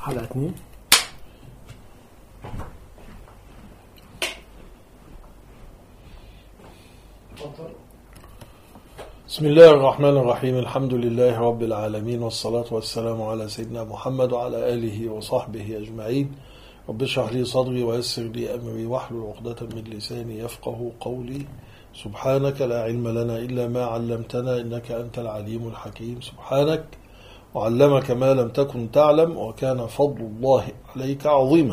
حلقة 2. بسم الله الرحمن الرحيم. الحمد لله رب العالمين، والصلاة والسلام على سيدنا محمد وعلى آله وصحبه أجمعين. رب اشرح لي صدري ويسر لي أمري واحلل عقدة من لساني يفقه قولي. سبحانك لا علم لنا إلا ما علمتنا إنك أنت العليم الحكيم. سبحانك وعلمك ما لم تكن تعلم وكان فضل الله عليك عظيما.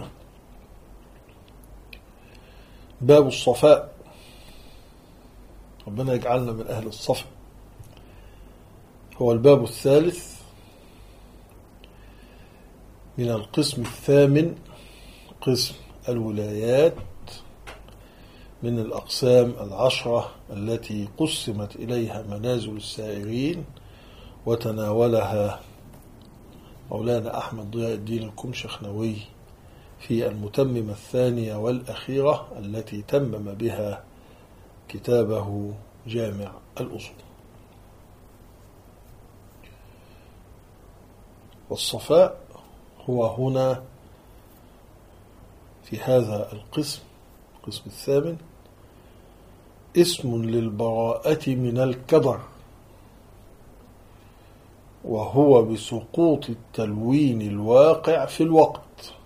باب الصفاء، ربنا يجعلنا من أهل الصفا. هو الباب الثالث من القسم الثامن، قسم الولايات، من الأقسام 10 التي قسمت إليها منازل السائرين، وتناولها مولانا أحمد ضياء الدين الكمشخنوي في المتممة الثانية والأخيرة التي تمم بها كتابه جامع الأصول. والصفاء هو هنا في هذا القسم الثامن اسم للبراءة من الكدر، وهو بسقوط التلوين الواقع في الوقت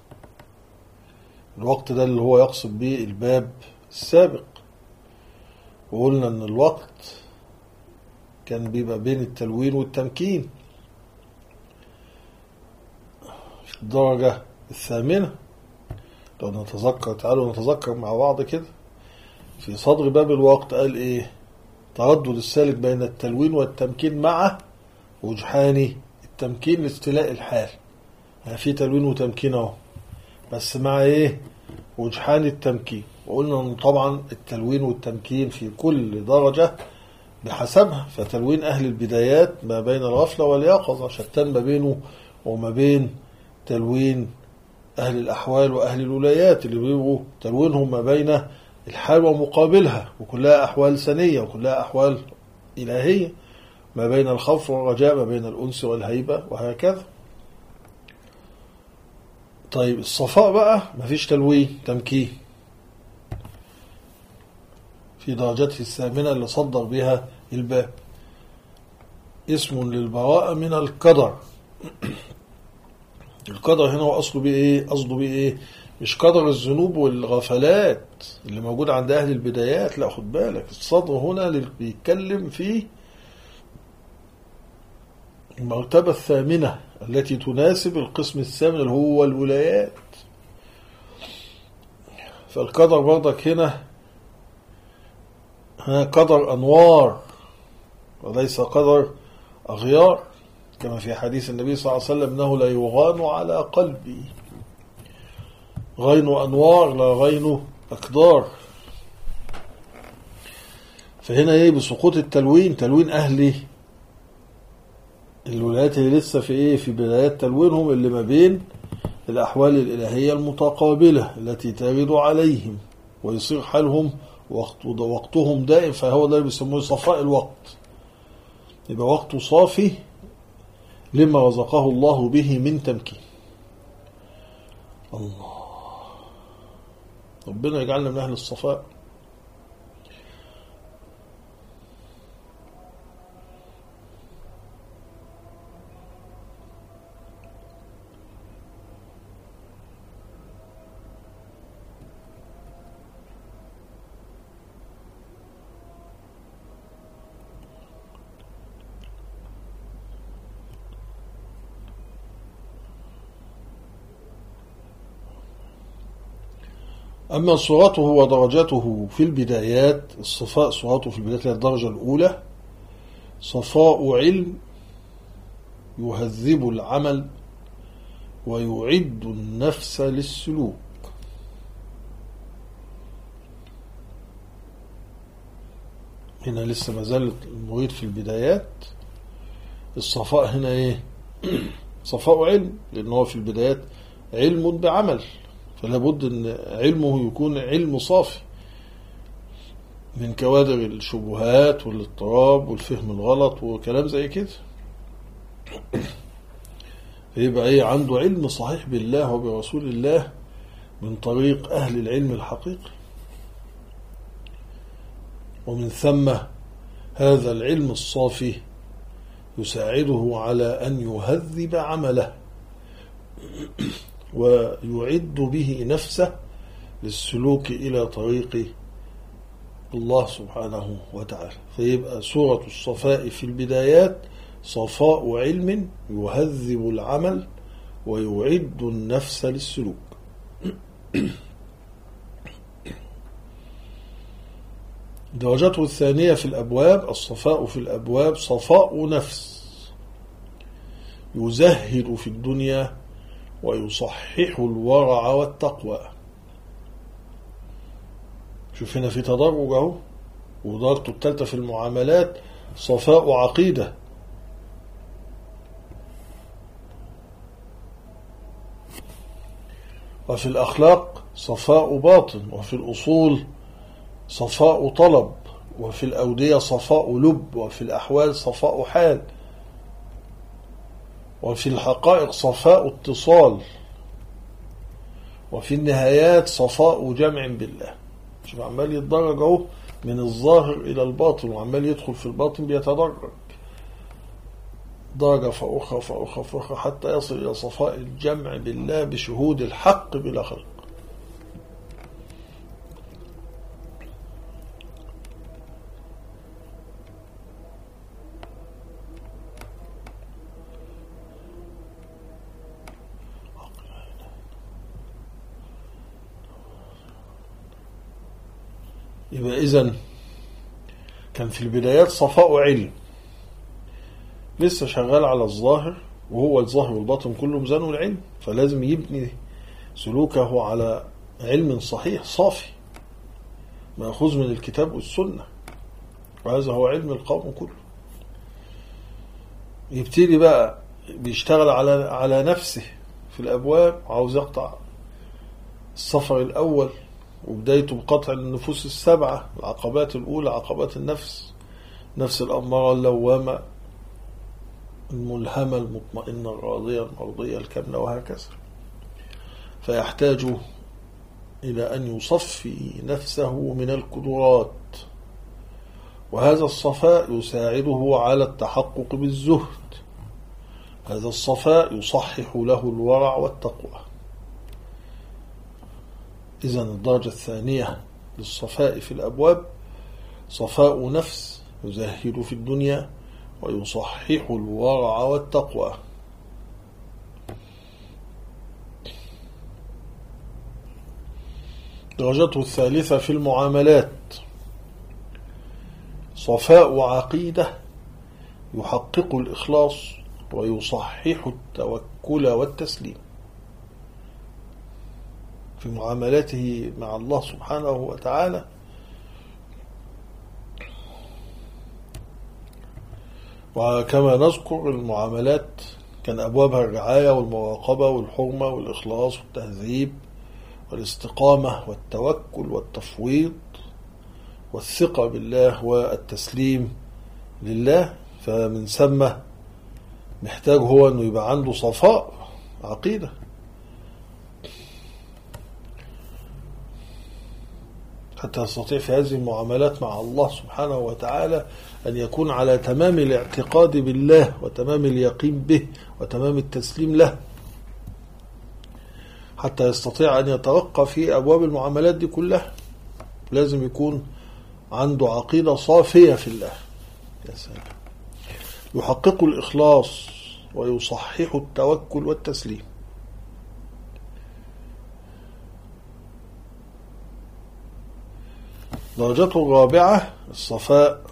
ده اللي هو يقصد به الباب السابق. وقلنا ان الوقت كان بيبقى بين التلوين والتمكين في الدرجة الثامنة. لو نتذكر، تعالوا نتذكر مع بعض كده. في صدر باب الوقت قال ايه؟ تردد السالك بين التلوين والتمكين مع وجحان التمكين لاستيلاء الحال. يعني في تلوين وتمكين اهو، بس مع ايه؟ وجحان التمكين. وقلنا ان طبعا التلوين والتمكين في كل درجة بحسبها. فتلوين اهل البدايات ما بين الغفلة واليقظة، شتان ما بينه وما بين تلوين اهل الاحوال واهل الولايات اللي بيبقوا تلوينهم ما بين الحال ومقابلها، وكلها احوال ثانية وكلها احوال الهية، ما بين الخوف والرجاء، ما بين الأنس والهيبة، وهكذا. طيب الصفاء بقى مفيش تلوين تمكين في درجته الثامنة اللي صدر بها الباب. اسم للبراءة من القدر. القدر هنا هو قصده بإيه؟ مش قدر الذنوب والغفلات اللي موجود عند أهل البدايات، لا، خد بالك. الصدر هنا اللي بيتكلم فيه المرتبة الثامنة التي تناسب القسم الثامن اللي هو الولايات. فالقدر برضك هنا قدر أنوار وليس قدر أغيار، كما في حديث النبي صلى الله عليه وسلم: إنه لا يغان على قلبي، غين أنوار لا غين أقدار. فهنا بسقوط التلوين، تلوين أهلي الولايات اللي لسه في بدايات تلوينهم، اللي ما بين الأحوال الإلهية المتقابلة التي ترد عليهم ويصير حالهم وقتهم دائم. فهو ده اللي بيسموه صفاء الوقت. يبقى وقته صافي لما رزقه الله به من تمكين. الله، ربنا يجعلنا من أهل الصفاء. أما صورته ودرجته في البدايات، الصفاء صورته في البدايات هي الدرجة الأولى، صفاء علم يهذب العمل ويعد النفس للسلوك. هنا لسه ما زال المريد في البدايات. الصفاء هنا صفاء علم، لأنه في البدايات علم بعمل، فلا بد أن علمه يكون علم صافي من كوادر الشبهات والاضطراب والفهم الغلط وكلام زي كده. يبقى ايه؟ عنده علم صحيح بالله وبرسول الله من طريق أهل العلم الحقيقي، ومن ثم هذا العلم الصافي يساعده على أن يهذب عمله ويعد به نفسه للسلوك إلى طريق الله سبحانه وتعالى. فيبقى سورة الصفاء في البدايات صفاء علم يهذب العمل ويعد النفس للسلوك. درجته الثانية في الأبواب، الصفاء في الأبواب صفاء نفس يزهد في الدنيا ويصحح الورع والتقوى. شوف هنا في تدرج اهو. ودرجته الثالثة في المعاملات صفاء عقيدة، وفي الأخلاق صفاء باطن، وفي الأصول صفاء طلب، وفي الأودية صفاء لب، وفي الأحوال صفاء حال، وفي الحقائق صفاء اتصال، وفي النهايات صفاء جمع بالله. شوف عمال يتدرج اهو من الظاهر إلى الباطن، وعمال يدخل في الباطن بيتدرج درجة فأخرى فأخرى فأخرى حتى يصل إلى صفاء الجمع بالله بشهود الحق بلا خلق. يبقى إذن كان في البدايات صفاء علم، لسه شغال على الظاهر، وهو الظاهر والباطن كله ميزانه العلم، فلازم يبني سلوكه على علم صحيح صافي مأخوذ من الكتاب والسنة، وهذا هو علم القوم كله. يبتدي بقى بيشتغل على نفسه في الأبواب، عاوز يقطع السفر الأول، وبدايته بقطع النفوس السبعة، العقبات الأولى عقبات النفس، نفس الأمارة اللوامة الملهمة المطمئنة الراضية المرضية الكاملة، وهكذا. فيحتاج إلى أن يصفي نفسه من القدرات، وهذا الصفاء يساعده على التحقق بالزهد. هذا الصفاء يصحح له الورع والتقوى. إذن الدرجة الثانية للصفاء في الأبواب صفاء نفس يزهد في الدنيا ويصحح الورع والتقوى. درجته الثالثة في المعاملات صفاء عقيدة يحقق الإخلاص ويصحح التوكل والتسليم في معاملاته مع الله سبحانه وتعالى. وكما نذكر المعاملات كان أبوابها الرعاية والمراقبة والحرمة والإخلاص والتهذيب والاستقامة والتوكل والتفويض والثقة بالله والتسليم لله. فمن ثم محتاج هو أنه يبقى عنده صفاء عقيدة حتى يستطيع في هذه المعاملات مع الله سبحانه وتعالى أن يكون على تمام الاعتقاد بالله وتمام اليقين به وتمام التسليم له، حتى يستطيع أن يترقى في أبواب المعاملات دي كلها. لازم يكون عنده عقيدة صافية في الله. يا سلام. يحقق الإخلاص ويصحح التوكل والتسليم. درجته الرابعة الصفاء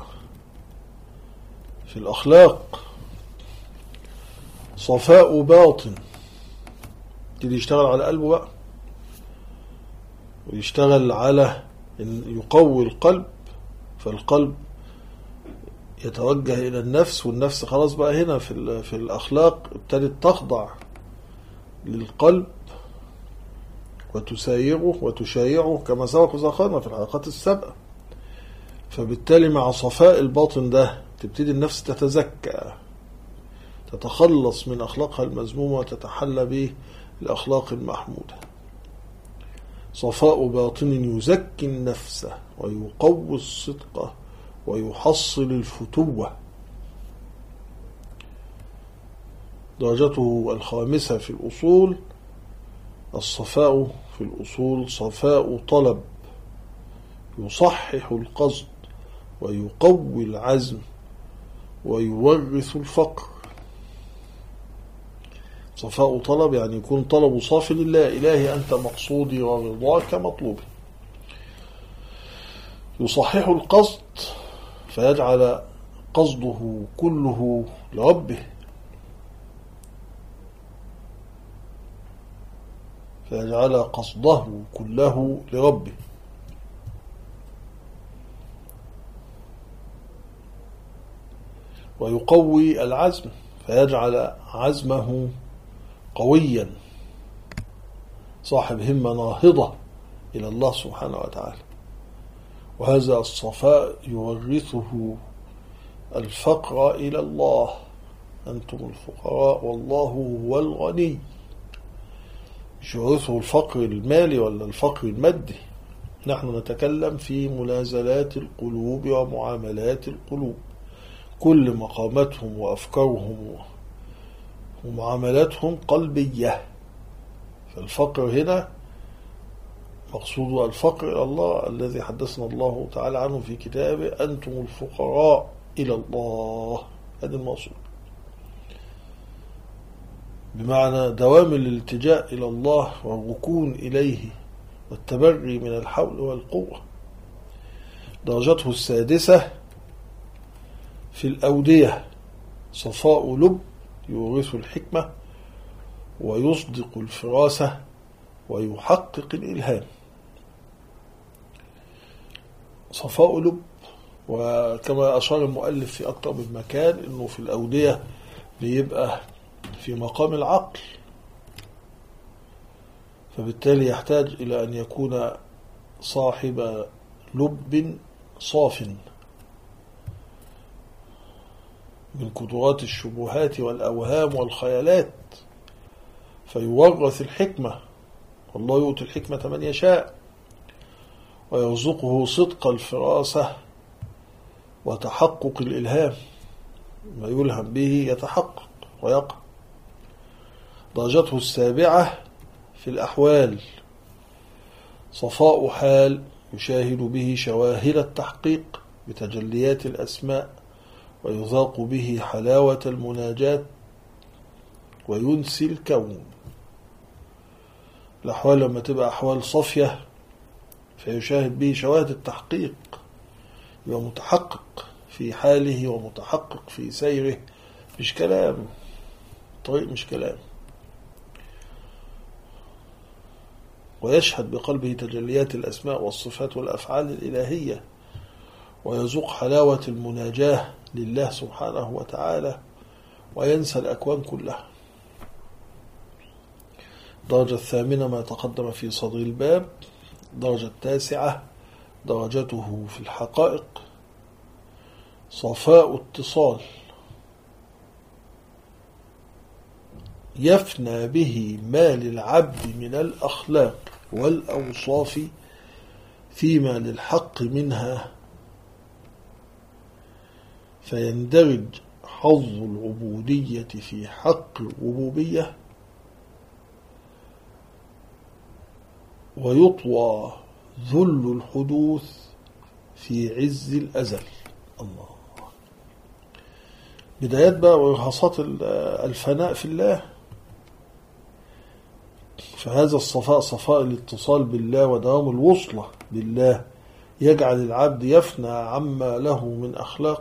في الأخلاق صفاء باطن، يبتدي يشتغل على قلبه بقى، ويشتغل على أن يقوي القلب، فالقلب يتوجه إلى النفس، والنفس خلاص بقى هنا في الأخلاق ابتدت تخضع للقلب وتسايره وتشايعه كما سبق وذكرنا في الحلقات السابقة. فبالتالي مع صفاء الباطن ده تبتدي النفس تتزكى، تتخلص من أخلاقها المذمومة وتتحلى بالأخلاق المحمودة. صفاء باطن يزكي النفس ويقوي الصدق ويحصل الفتوة. درجته الخامسة في الأصول الصفاء في الأصول صفاء طلب يصحح القصد ويقوي العزم ويورث الفقر. صفاء طلب يعني يكون طلبه صافي لله، إلهي أنت مقصودي ورضاك مطلوبي. يصحح القصد فيجعل قصده كله لربه، فيجعل قصده كله لربه. ويقوي العزم فيجعل عزمه قويا، صاحب همة ناهضة إلى الله سبحانه وتعالى. وهذا الصفاء يورثه الفقر إلى الله، أنتم الفقراء والله هو الغني. مش يورثه الفقر المالي ولا الفقر المادي، نحن نتكلم في منازلات القلوب ومعاملات القلوب، كل مقاماتهم وأفكارهم ومعاملاتهم قلبية. فالفقر هنا مقصود الفقر إلى الله الذي حدثنا الله تعالى عنه في كتابه، أنتم الفقراء إلى الله، هذا المقصود، بمعنى دوام الالتجاء إلى الله والركون إليه والتبري من الحول والقوة. درجته السادسة في الأودية صفاء لب يورث الحكمة ويصدق الفراسة ويحقق الإلهام. صفاء لب، وكما أشار المؤلف في أكثر من مكان أنه في الأودية بيبقى في مقام العقل، فبالتالي يحتاج إلى أن يكون صاحب لب صاف من قدرات الشبهات والأوهام والخيالات، فيورث الحكمة، والله يؤتي الحكمة من يشاء، ويرزقه صدق الفراسة وتحقق الإلهام، ما يلهم به يتحقق ويقع. درجته السابعة في الأحوال صفاء حال يشاهد به شواهد التحقيق بتجليات الأسماء ويذاق به حلاوة المناجاة وينسي الكون. الأحوال لما تبقى أحوال صافية فيشاهد به شواهد التحقيق، يبقى متحقق في حاله ومتحقق في سيره، مش كلام، طريق مش كلام. ويشهد بقلبه تجليات الأسماء والصفات والأفعال الإلهية، ويذوق حلاوة المناجاة لله سبحانه وتعالى، وينسى الأكوان كلها. الدرجة الثامنة ما تقدم في صدر الباب. الدرجة التاسعة درجته في الحقائق صفاء اتصال يفنى به ما للعبد من الأخلاق والأوصاف فيما للحق منها، فيندرج حظ العبودية في حق الربوبية، ويطوى ذل الحدوث في عز الأزل. الله، بدايات بقى وإرهاصات الفناء في الله. فهذا الصفاء صفاء الاتصال بالله ودوام الوصلة بالله يجعل العبد يفنى عما له من أخلاق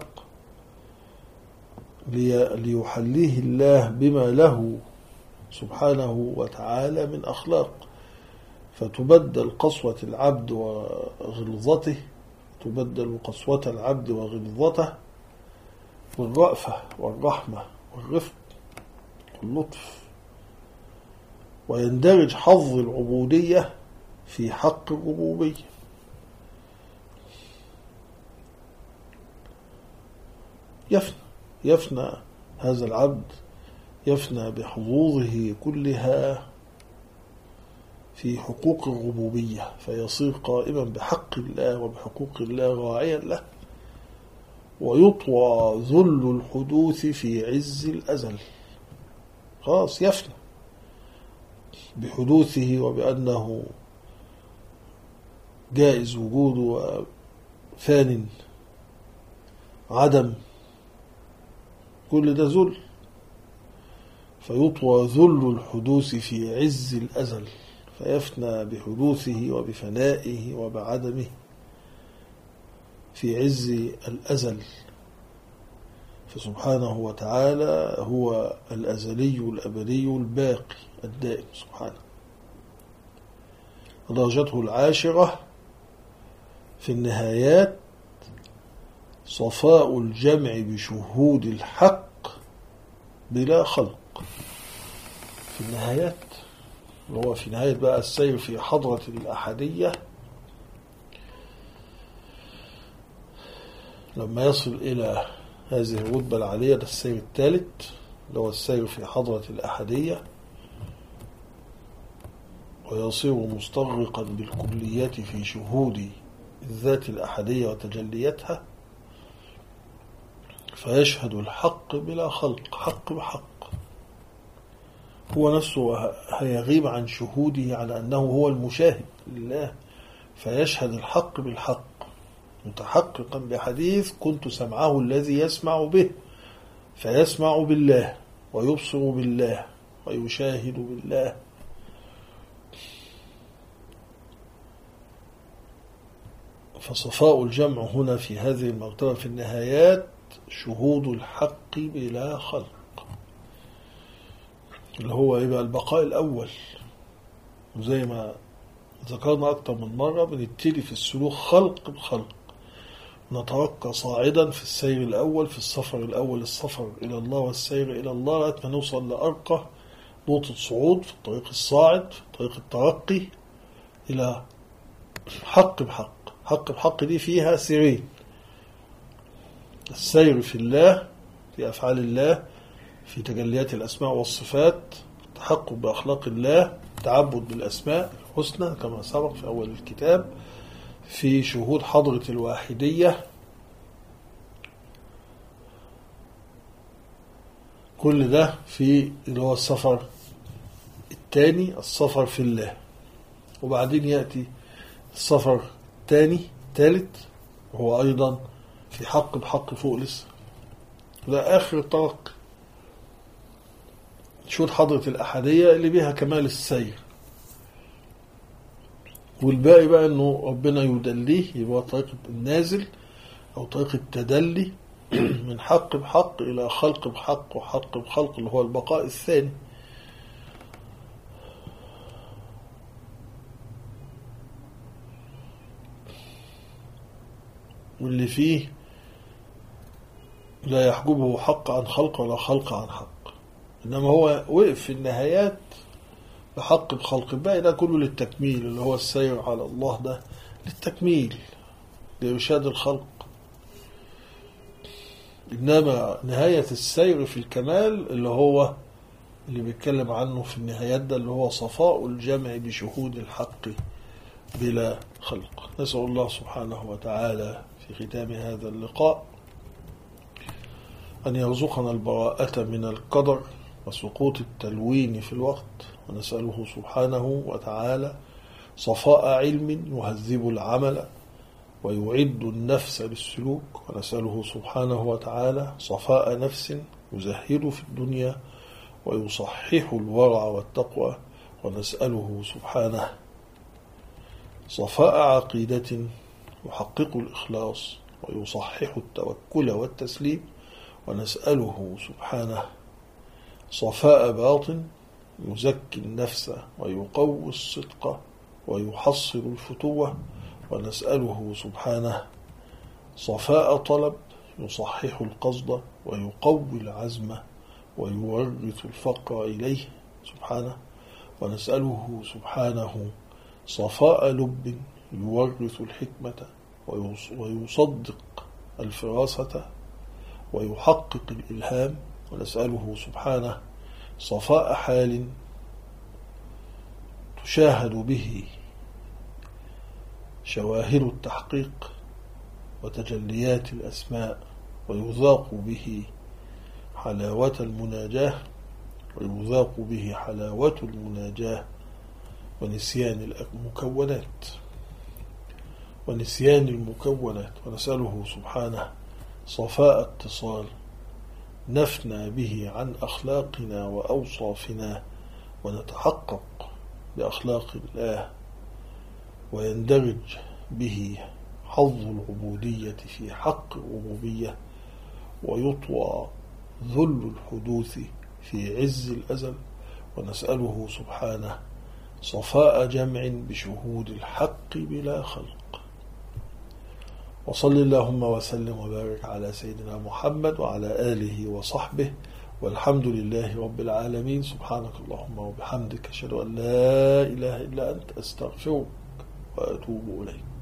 ليحليه الله بما له سبحانه وتعالى من أخلاق، فتبدل قسوة العبد وغلظته، تبدل قسوة العبد وغلظته بالرأفة والرحمة والرفق واللطف، ويندرج حظ العبودية في حق الربوبية. يفنى هذا العبد يفنى بحظوظه كلها في حقوق الربوبية، فيصير قائما بحق الله وبحقوق الله راعيا له، ويطوى ذل الحدوث في عز الأزل. خلاص يفنى بحدوثه وبأنه جائز وجوده وفان عدم، كل ده ذل، فيطوى ذل الحدوث في عز الأزل، فيفنى بحدوثه وبفنائه وبعدمه في عز الأزل. فسبحانه وتعالى هو الأزلي الأبدي الباقي الدائم سبحانه. درجته العاشرة في النهايات صفاء الجمع بشهود الحق بلا خلق. في النهايات هو في نهاية بقى السير في حضرة الأحدية، لما يصل إلى هذه الرتبة العالية، ده السير الثالث اللي هو السير في حضرة الأحدية، ويصير مستغرقا بالكليات في شهود الذات الأحدية وتجليتها، فيشهد الحق بلا خلق، حق بحق، هو نفسه هيغيب عن شهوده على أنه هو المشاهد لله، فيشهد الحق بالحق متحققا بحديث كنت سمعه الذي يسمع به، فيسمع بالله ويبصر بالله ويشاهد بالله. فصفاء الجمع هنا في هذه المرتبة في النهايات شهود الحق بلا خلق، اللي هو يبقى البقاء الأول. وزي ما ذكرنا أكتر من مرة، بنبتدي في السلوك خلق بخلق، نترقى صاعدا في السير الأول، في السفر الأول السفر إلى الله والسير إلى الله، لغاية ما نوصل لأرقى نقطة صعود في الطريق الصاعد، في طريق الترقي إلى حق بحق. حق بحق دي فيها سيرين: السير في الله، في أفعال الله، في تجليات الأسماء والصفات، التحقق بأخلاق الله، التعبد بالأسماء الحسنى كما سبق في أول الكتاب، في شهود حضرة الواحدية. كل ده في اللي هو السفر الثاني، السفر في الله. وبعدين يأتي السفر الثاني الثالث، وهو أيضا في حق بحق فوق لسه، لا آخر الطرق شهود حضرة الأحدية اللي بيها كمال السير. والباقي بقى أنه ربنا يدليه، يبقى طريق النازل أو طريق التدلي من حق بحق إلى خلق بحق وحق بخلق، اللي هو البقاء الثاني. واللي فيه لا يحجبه حق عن خلق ولا خلق عن حق، إنما هو وقف في النهايات بحق بخلق. الباقي ده كله للتكميل، اللي هو السير على الله ده للتكميل لإرشاد الخلق. إنما نهاية السير في الكمال اللي هو اللي بيتكلم عنه في النهايات ده، اللي هو صفاء الجمع بشهود الحق بلا خلق. نسأل الله سبحانه وتعالى في ختام هذا اللقاء أن يرزقنا البراءة من القدر وسقوط التلوين في الوقت، ونسأله سبحانه وتعالى صفاء علم يهذب العمل ويعد النفس للسلوك، ونسأله سبحانه وتعالى صفاء نفس يزهد في الدنيا ويصحح الورع والتقوى، ونسأله سبحانه صفاء عقيدة يحقق الإخلاص ويصحح التوكل والتسليم، ونسأله سبحانه صفاء باطن يزكي النفس ويقوي الصدق ويحصل الفتوة، ونسأله سبحانه صفاء طلب يصحح القصد ويقوي العزم ويورث الفقر إليه سبحانه، ونسأله سبحانه صفاء لب يورث الحكمة ويصدق الفراسة ويحقق الإلهام، ونسأله سبحانه صفاء حال تشاهد به شواهد التحقيق وتجليات الأسماء، ويذاق به حلاوة المناجاة، ويذاق به حلاوة المناجاة ونسيان المكونات، ونسأله سبحانه صفاء اتصال نفنى به عن أخلاقنا وأوصافنا، ونتحقق بأخلاق الله، ويندرج به حظ العبودية في حق الربوبية، ويطوى ذل الحدوث في عز الأزل. ونسأله سبحانه صفاء جمع بشهود الحق بلا خلق. وصل اللهم وسلم وبارك على سيدنا محمد وعلى آله وصحبه، والحمد لله رب العالمين. سبحانك اللهم وبحمدك، أشهد أن لا إله إلا أنت، أستغفرك وأتوب إليك.